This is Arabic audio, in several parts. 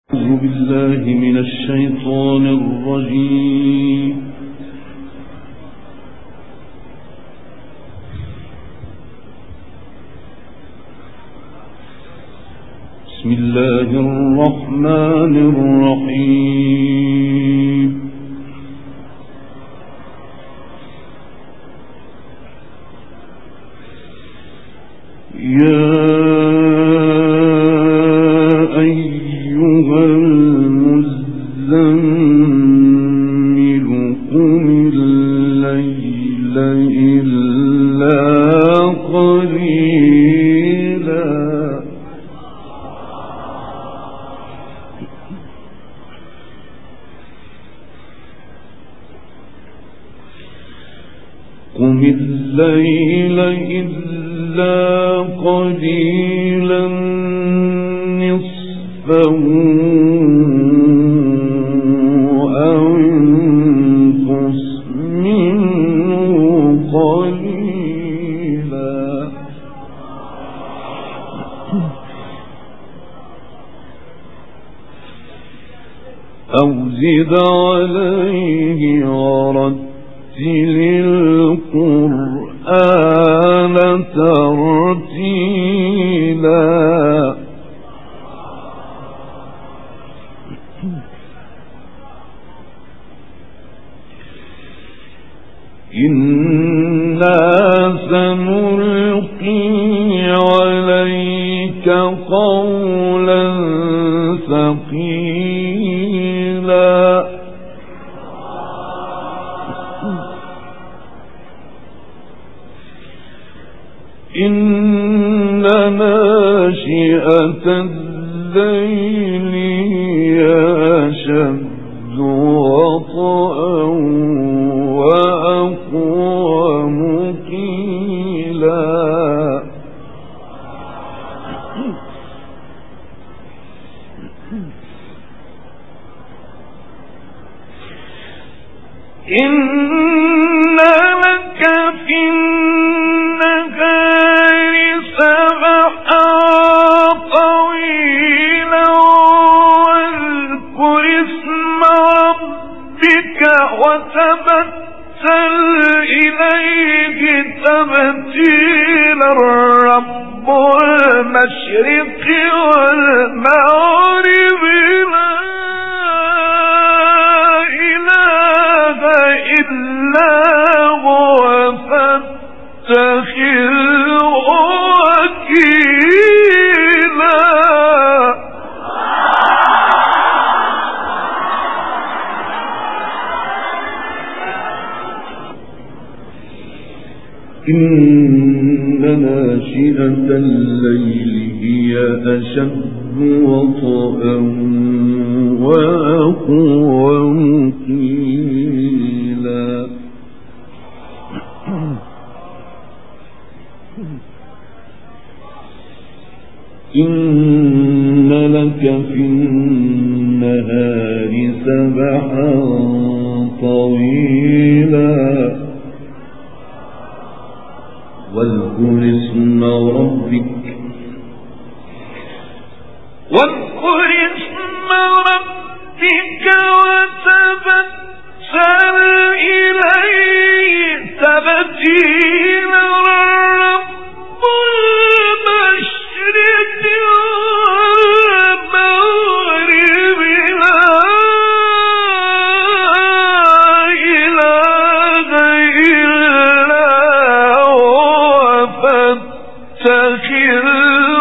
أعوذ بالله من الشيطان الرجيم. بسم الله الرحمن الرحيم. يا أيها المزمل قم الليل إلا قليلا قم الليل إلا قليلا نصفه أو انقص منه قليلا أو زد عليه ورتل القرآن ترتيلا إنا سنلقي عليك قولا ثقيلا إن ناشئة الليل هي أشد وطئا وأقوم قيلا إن لك في النهار سبحا طويلا واذكر اسم ربك وتبتل إليه تبتيلا رب المشرق والمغرب لا إله إلا هو فاتخذه وكيلا إن ناشئة الليل هي أشد وطئا وأقوم قيلا إن لك في النهار سبحا طويلا واذكر اسم ربك وتبتل إليه تبتيلا رب المشرق والمغرب لا إله إلا هو فاتخذه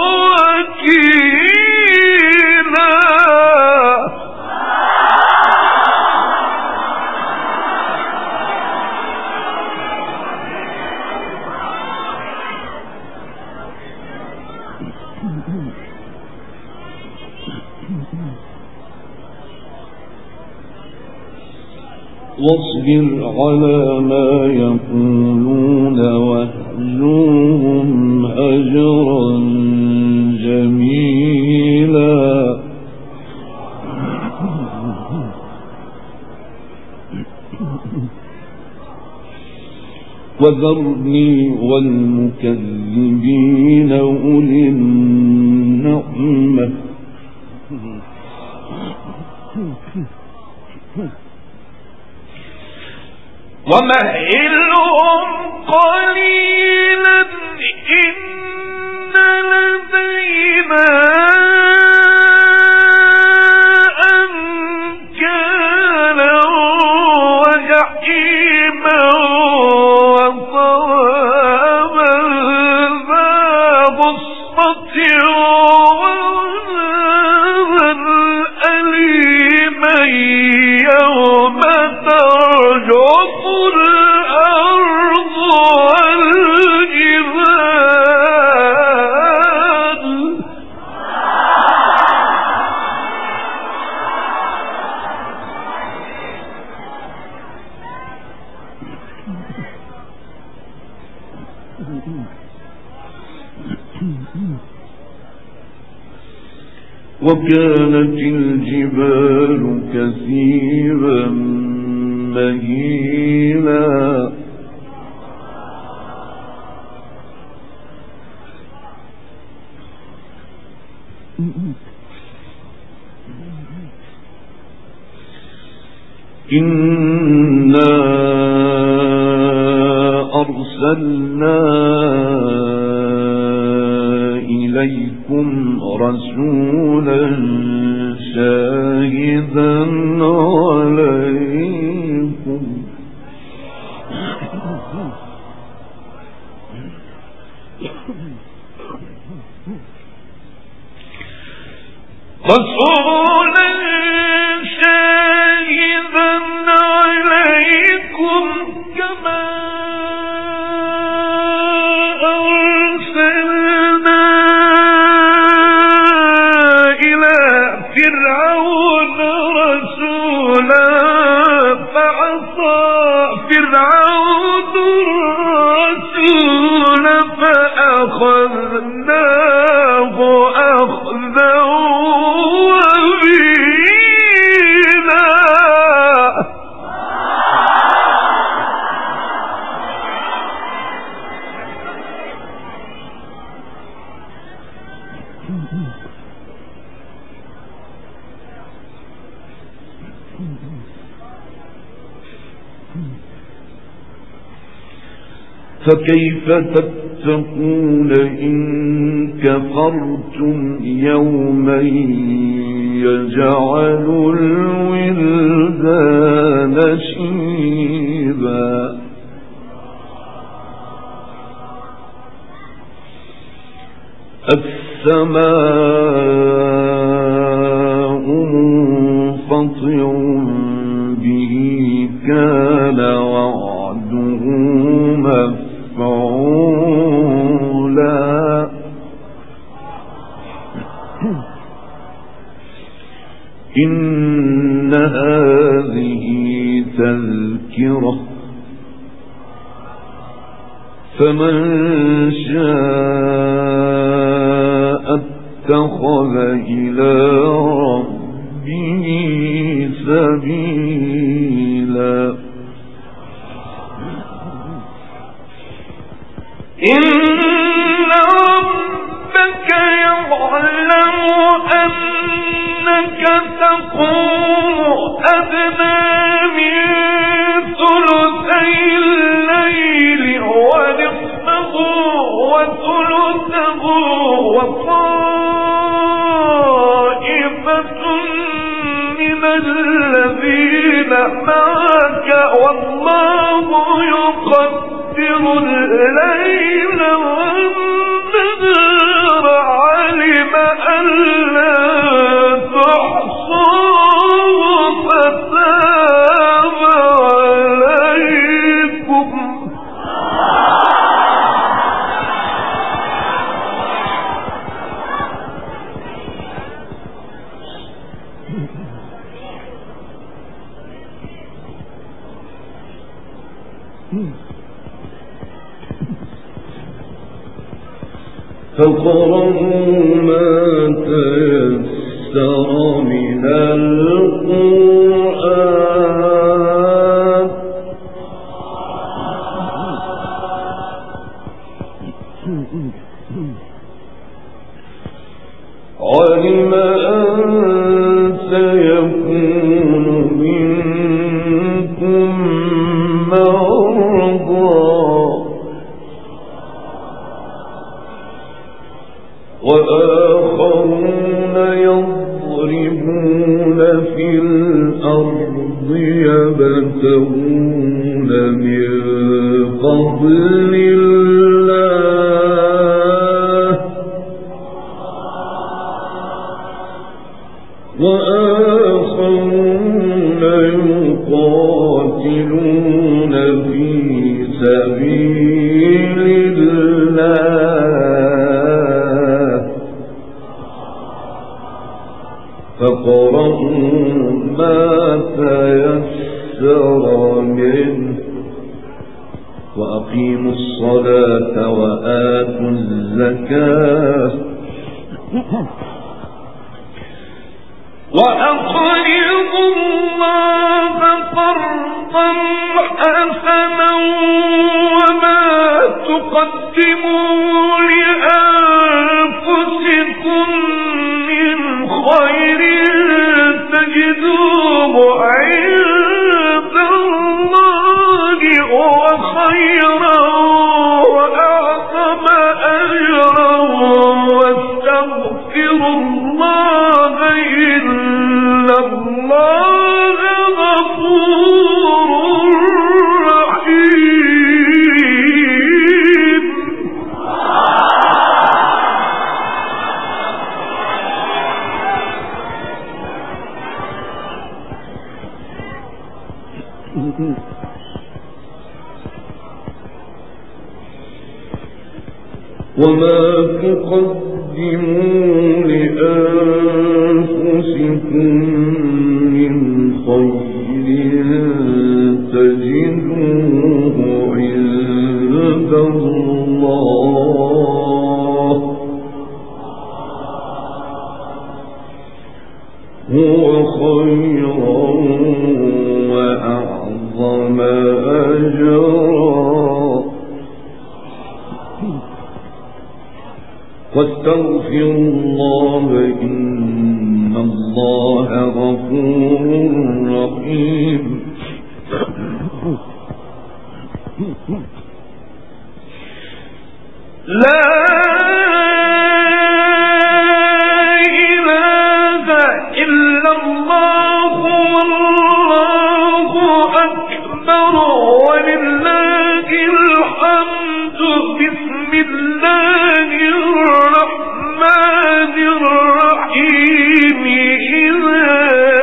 وكيلا واصبر على ما يقولون واهجرهم هجرا جميلا وذرني والمكذبين أولي النعمة ومهلهم قليلا إن لدينا أنكالا وجحيما وطعاما ذا غصة وعذابا أليما يوم ترجف الأرض والجبال وكانت الجبال كثيبا مهيلا إنا أرسلنا إليكم رسولا شاهدا عليكم رسولا شاهدا عليكم كما أرسلنا إلى فرعون رسولا فعصى فرعون الرسول فأخذناه أخذا وبيلا فكيف تتقون إن كفرتم يوما يجعل الولدان شيبا السماء منفطر به كان وعده مفعولا إن هذه تذكرة فمن شاء اتخذ إلى ربه سبيلا إن ربك يعلم أنك تقوم أدنى من ثلثي الليل ونصفه وثلثه وطائفة من الذين معك والله يقدر الليل والنهار علم أن لا تحصوه فتاب عليكم فاقرؤوا ما تيسر من القرآن علم أن ويضربون في الأرض يبتغون من فضل الله وآخرون يقاتلون في سبيل الله فاقرؤوا ما تيسر منه وأقيموا الصلاة وآتوا الزكاة وأقرضوا الله قرضا حسنا وما تقدموا لأنفسكم من خير تجدوه عند الله هو خيرا وأعظم أجرا واستغفروا الله إن الله غفور رحيم. وما تقدموا لأنفسكم من خير تجدوه عند الله هو خيرا وأعظم أجرا واستغفروا الله إن الله غفور رحيم. لا إله إلا الله والله أكبر ولله الحمد. بسم الله الرحمن الرحيم. إذا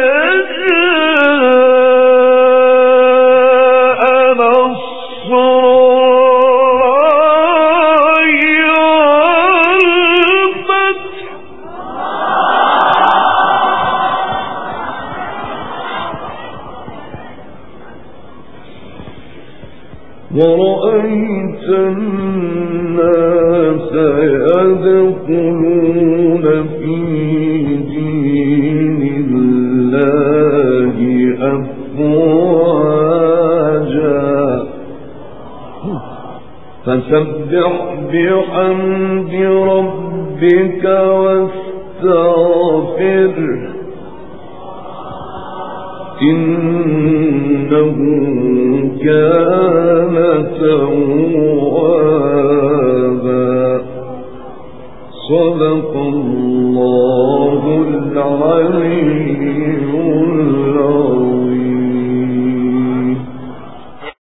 جاء نصر الله والفتح ورأيت الناس يدخلون في دين الله أفواجا فسبح بحمد ربك واستغفره إنه كان توابا. صدق الله العلي